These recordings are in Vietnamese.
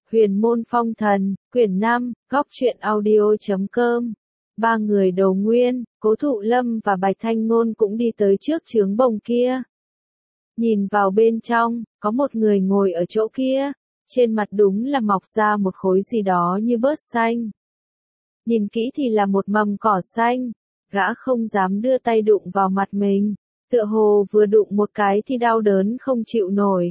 Huyền môn phong thần, quyển 5, góc truyện audio.com. Ba người Đầu Nguyên, Cố Thụ Lâm và Bạch Thanh Ngôn cũng đi tới trước chướng bồng kia. Nhìn vào bên trong, có một người ngồi ở chỗ kia, trên mặt đúng là mọc ra một khối gì đó như bớt xanh. Nhìn kỹ thì là một mầm cỏ xanh, gã không dám đưa tay đụng vào mặt mình, tựa hồ vừa đụng một cái thì đau đớn không chịu nổi.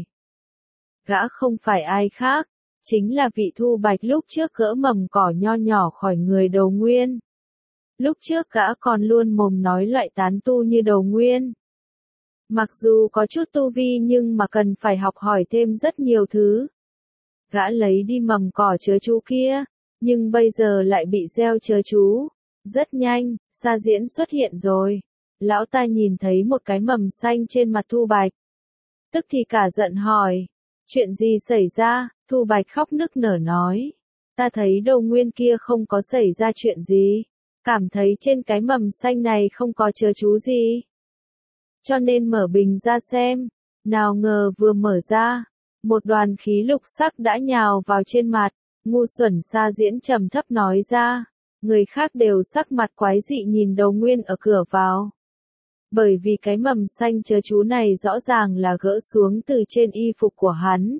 Gã không phải ai khác, chính là vị Thu Bạch lúc trước gỡ mầm cỏ nho nhỏ khỏi người Đầu Nguyên. Lúc trước gã còn luôn mồm nói loại tán tu như Đầu Nguyên. Mặc dù có chút tu vi nhưng mà cần phải học hỏi thêm rất nhiều thứ. Gã lấy đi mầm cỏ chớ chú kia, nhưng bây giờ lại bị gieo chớ chú. Rất nhanh, Sa Diễn xuất hiện rồi. Lão ta nhìn thấy một cái mầm xanh trên mặt Thu Bạch. Tức thì cả giận hỏi. Chuyện gì xảy ra? Thu Bạch khóc nức nở nói. Ta thấy Đầu Nguyên kia không có xảy ra chuyện gì. Cảm thấy trên cái mầm xanh này không có chớ chú gì. Cho nên mở bình ra xem. Nào ngờ vừa mở ra, một đoàn khí lục sắc đã nhào vào trên mặt. Ngu xuẩn Sa Diễn trầm thấp nói ra. Người khác đều sắc mặt quái dị nhìn Đầu Nguyên ở cửa vào. Bởi vì cái mầm xanh chớ chú này rõ ràng là gỡ xuống từ trên y phục của hắn.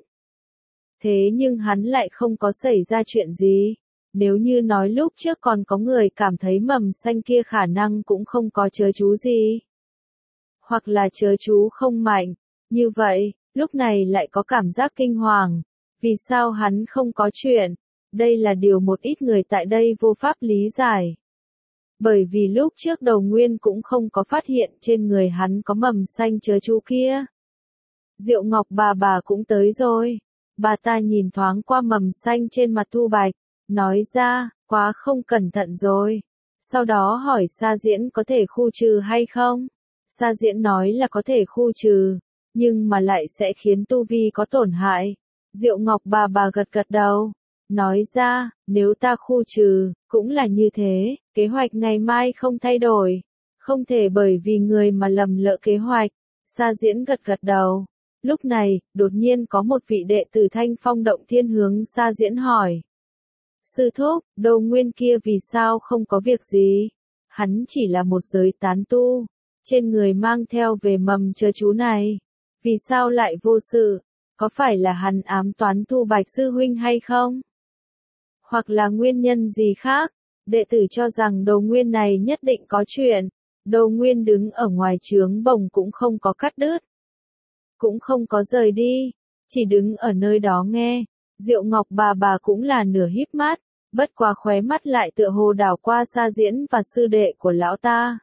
Thế nhưng hắn lại không có xảy ra chuyện gì. Nếu như nói lúc trước còn có người cảm thấy mầm xanh kia khả năng cũng không có chớ chú gì. Hoặc là chớ chú không mạnh. Như vậy, lúc này lại có cảm giác kinh hoàng. Vì sao hắn không có chuyện? Đây là điều một ít người tại đây vô pháp lý giải. Bởi vì lúc trước Đầu Nguyên cũng không có phát hiện trên người hắn có mầm xanh chớ chú kia. Diệu Ngọc bà cũng tới rồi. Bà ta nhìn thoáng qua mầm xanh trên mặt Thu Bạch, nói ra, quá không cẩn thận rồi. Sau đó hỏi Sa Diễn có thể khu trừ hay không? Sa Diễn nói là có thể khu trừ, nhưng mà lại sẽ khiến tu vi có tổn hại. Diệu Ngọc bà gật gật đầu, nói ra, nếu ta khu trừ, cũng là như thế, kế hoạch ngày mai không thay đổi. Không thể bởi vì người mà lầm lỡ kế hoạch. Sa Diễn gật gật đầu. Lúc này, đột nhiên có một vị đệ tử Thanh Phong Động Thiên hướng Sa Diễn hỏi. Sư thúc, Đầu Nguyên kia vì sao không có việc gì? Hắn chỉ là một giới tán tu, trên người mang theo về mầm chớ chú này. Vì sao lại vô sự? Có phải là hắn ám toán Thu Bạch sư huynh hay không? Hoặc là nguyên nhân gì khác? Đệ tử cho rằng Đầu Nguyên này nhất định có chuyện. Đầu Nguyên đứng ở ngoài chướng bồng cũng không có cắt đứt. Cũng không có rời đi, chỉ đứng ở nơi đó nghe. Diệu Ngọc bà cũng là nửa híp mắt, bất quá khóe mắt lại tựa hồ đảo qua Sa Diễn và sư đệ của lão ta.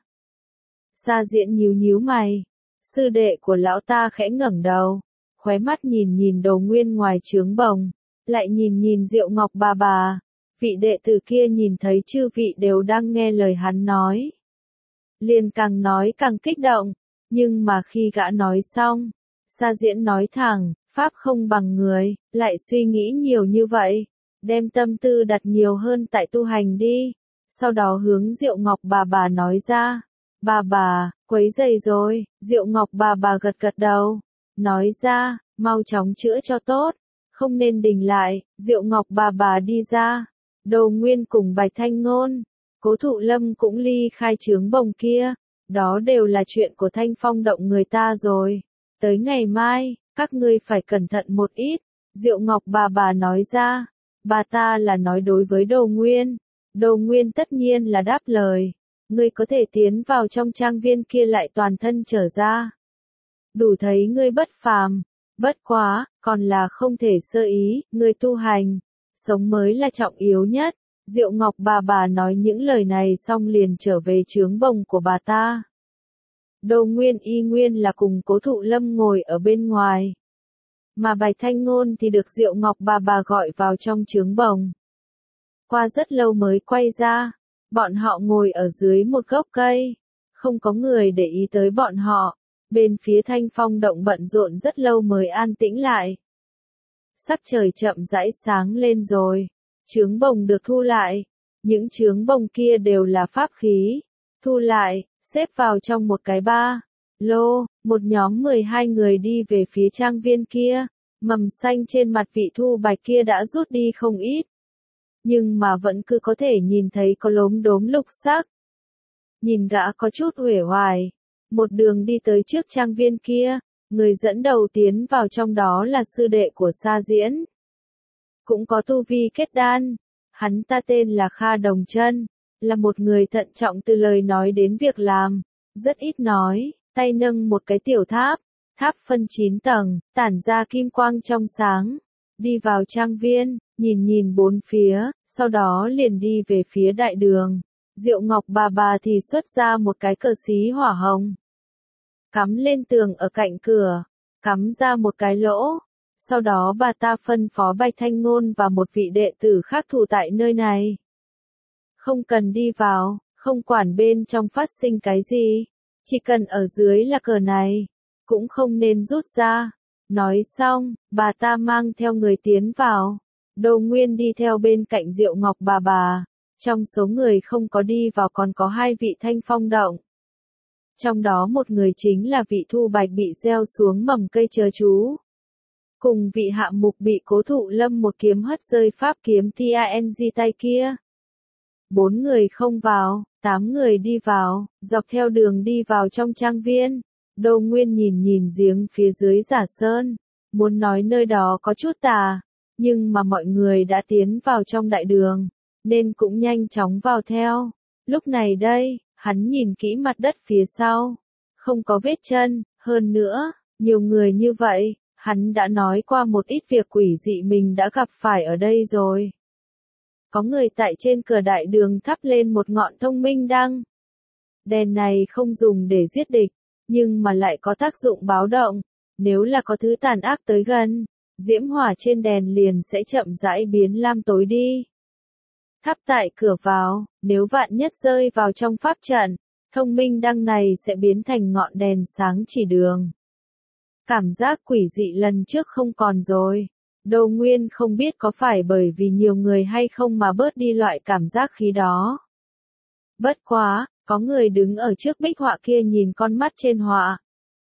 Sa Diễn nhíu nhíu mày, sư đệ của lão ta khẽ ngẩng đầu, khóe mắt nhìn Đầu Nguyên ngoài chướng bồng, lại nhìn Diệu Ngọc bà. Vị đệ tử kia nhìn thấy chư vị đều đang nghe lời hắn nói. Liền càng nói càng kích động, nhưng mà khi gã nói xong, Sa Diễn nói thẳng, pháp không bằng người, lại suy nghĩ nhiều như vậy, đem tâm tư đặt nhiều hơn tại tu hành đi. Sau đó hướng Diệu Ngọc bà nói ra, bà, quấy rầy rồi. Diệu Ngọc bà gật gật đầu, nói ra, mau chóng chữa cho tốt, không nên đình lại. Diệu Ngọc bà đi ra, Đầu Nguyên cùng Bạch Thanh Ngôn, Cố Thụ Lâm cũng ly khai chướng bồng kia, đó đều là chuyện của Thanh Phong Động người ta rồi. Tới ngày mai, các ngươi phải cẩn thận một ít. Diệu Ngọc bà nói ra. Bà ta là nói đối với Đầu Nguyên. Đầu Nguyên tất nhiên là đáp lời. Ngươi có thể tiến vào trong trang viên kia lại toàn thân trở ra. Đủ thấy ngươi bất phàm. Bất quá, còn là không thể sơ ý. Ngươi tu hành, sống mới là trọng yếu nhất. Diệu Ngọc bà nói những lời này xong liền trở về chướng bồng của bà ta. Đầu Nguyên y nguyên là cùng Cố Thụ Lâm ngồi ở bên ngoài. Mà Bạch Thanh Ngôn thì được Diệu Ngọc bà gọi vào trong chướng bồng. Qua rất lâu mới quay ra, bọn họ ngồi ở dưới một gốc cây. Không có người để ý tới bọn họ, bên phía Thanh Phong Động bận rộn rất lâu mới an tĩnh lại. Sắc trời chậm rãi sáng lên rồi, chướng bồng được thu lại. Những chướng bồng kia đều là pháp khí, thu lại, xếp vào trong một cái ba lô, một nhóm 12 người đi về phía trang viên kia. Mầm xanh trên mặt Vị Thu Bạch kia đã rút đi không ít. Nhưng mà vẫn cứ có thể nhìn thấy có lốm đốm lục sắc. Nhìn gã có chút uể oải. Một đường đi tới trước trang viên kia, người dẫn đầu tiến vào trong đó là sư đệ của Sa Diễn. Cũng có tu vi kết đan. Hắn ta tên là Kha Đồng Chân, là một người thận trọng từ lời nói đến việc làm, rất ít nói, tay nâng một cái tiểu tháp, tháp phân 9 tầng, tản ra kim quang trong sáng, đi vào trang viên, nhìn bốn phía, sau đó liền đi về phía đại đường. Diệu Ngọc bà thì xuất ra một cái cờ xí hỏa hồng, cắm lên tường ở cạnh cửa, cắm ra một cái lỗ. Sau đó bà ta phân phó Bạch Thanh Ngôn và một vị đệ tử khác thủ tại nơi này. Không cần đi vào, không quản bên trong phát sinh cái gì, chỉ cần ở dưới là cờ này, cũng không nên rút ra. Nói xong, bà ta mang theo người tiến vào. Đồ Nguyên đi theo bên cạnh Diệu Ngọc bà. Trong số người không có đi vào còn có 2 vị Thanh Phong động. Trong đó một người chính là Vị Thu Bạch bị gieo xuống mầm cây chớ chú. Cùng vị Hạ Mục bị Cố Thụ Lâm một kiếm hất rơi pháp kiếm Tang tay kia. 4 người không vào, 8 người đi vào, dọc theo đường đi vào trong trang viên. Đồ Nguyên nhìn giếng phía dưới Giả Sơn, muốn nói nơi đó có chút tà, nhưng mà mọi người đã tiến vào trong đại đường, nên cũng nhanh chóng vào theo. Lúc này đây, hắn nhìn kỹ mặt đất phía sau, không có vết chân, hơn nữa, nhiều người như vậy. Hắn đã nói qua một ít việc quỷ dị mình đã gặp phải ở đây rồi. Có người tại trên cửa đại đường thắp lên một ngọn thông minh đăng. Đèn này không dùng để giết địch, nhưng mà lại có tác dụng báo động. Nếu là có thứ tàn ác tới gần, diễm hỏa trên đèn liền sẽ chậm rãi biến lam tối đi. Thắp tại cửa vào, nếu vạn nhất rơi vào trong pháp trận, thông minh đăng này sẽ biến thành ngọn đèn sáng chỉ đường. Cảm giác quỷ dị lần trước không còn rồi. Đồ Nguyên không biết có phải bởi vì nhiều người hay không mà bớt đi loại cảm giác khí đó. Bất quá, có người đứng ở trước bích họa kia nhìn con mắt trên họa.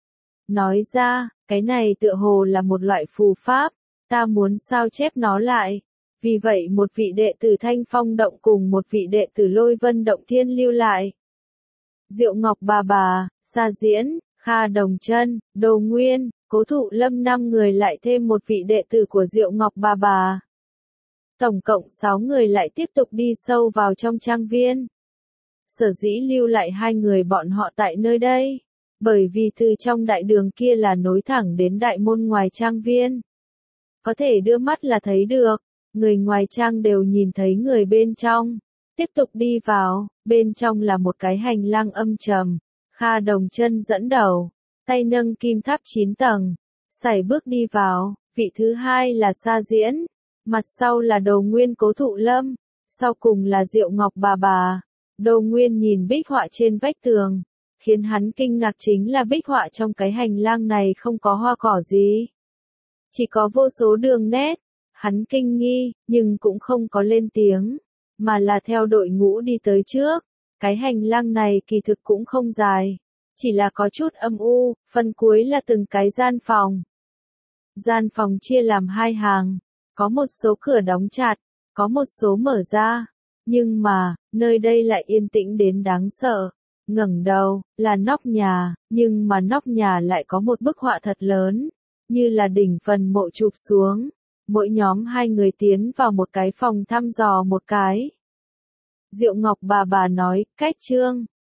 Nói ra, cái này tựa hồ là một loại phù pháp, ta muốn sao chép nó lại. Vì vậy một vị đệ tử Thanh Phong động cùng một vị đệ tử Lôi Vân động thiên lưu lại. Diệu Ngọc bà, Sa Diễn, Kha Đồng Chân, Đồ Nguyên, Cố Thụ Lâm 5 người lại thêm một vị đệ tử của Diệu Ngọc bà. Tổng cộng 6 người lại tiếp tục đi sâu vào trong trang viên. Sở dĩ lưu lại 2 người bọn họ tại nơi đây, bởi vì từ trong đại đường kia là nối thẳng đến đại môn ngoài trang viên. Có thể đưa mắt là thấy được, người ngoài trang đều nhìn thấy người bên trong. Tiếp tục đi vào, bên trong là một cái hành lang âm trầm. Kha Đồng Chân dẫn đầu, tay nâng kim tháp 9 tầng, sải bước đi vào. Vị thứ hai là Sa Diễn, mặt sau là Đồ Nguyên Cố Thụ Lâm, sau cùng là Diệu Ngọc bà. Đồ Nguyên nhìn bích họa trên vách tường, khiến hắn kinh ngạc chính là bích họa trong cái hành lang này không có hoa cỏ gì, chỉ có vô số đường nét. Hắn kinh nghi, nhưng cũng không có lên tiếng, mà là theo đội ngũ đi tới trước. Cái hành lang này kỳ thực cũng không dài, chỉ là có chút âm u, phần cuối là từng cái gian phòng. Gian phòng chia làm 2 hàng, có một số cửa đóng chặt, có một số mở ra, nhưng mà, nơi đây lại yên tĩnh đến đáng sợ. Ngẩng đầu, là nóc nhà, nhưng mà nóc nhà lại có một bức họa thật lớn, như là đỉnh phần mộ chụp xuống. Mỗi nhóm 2 người tiến vào một cái phòng thăm dò một cái. Diệu Ngọc bà nói, cách chương.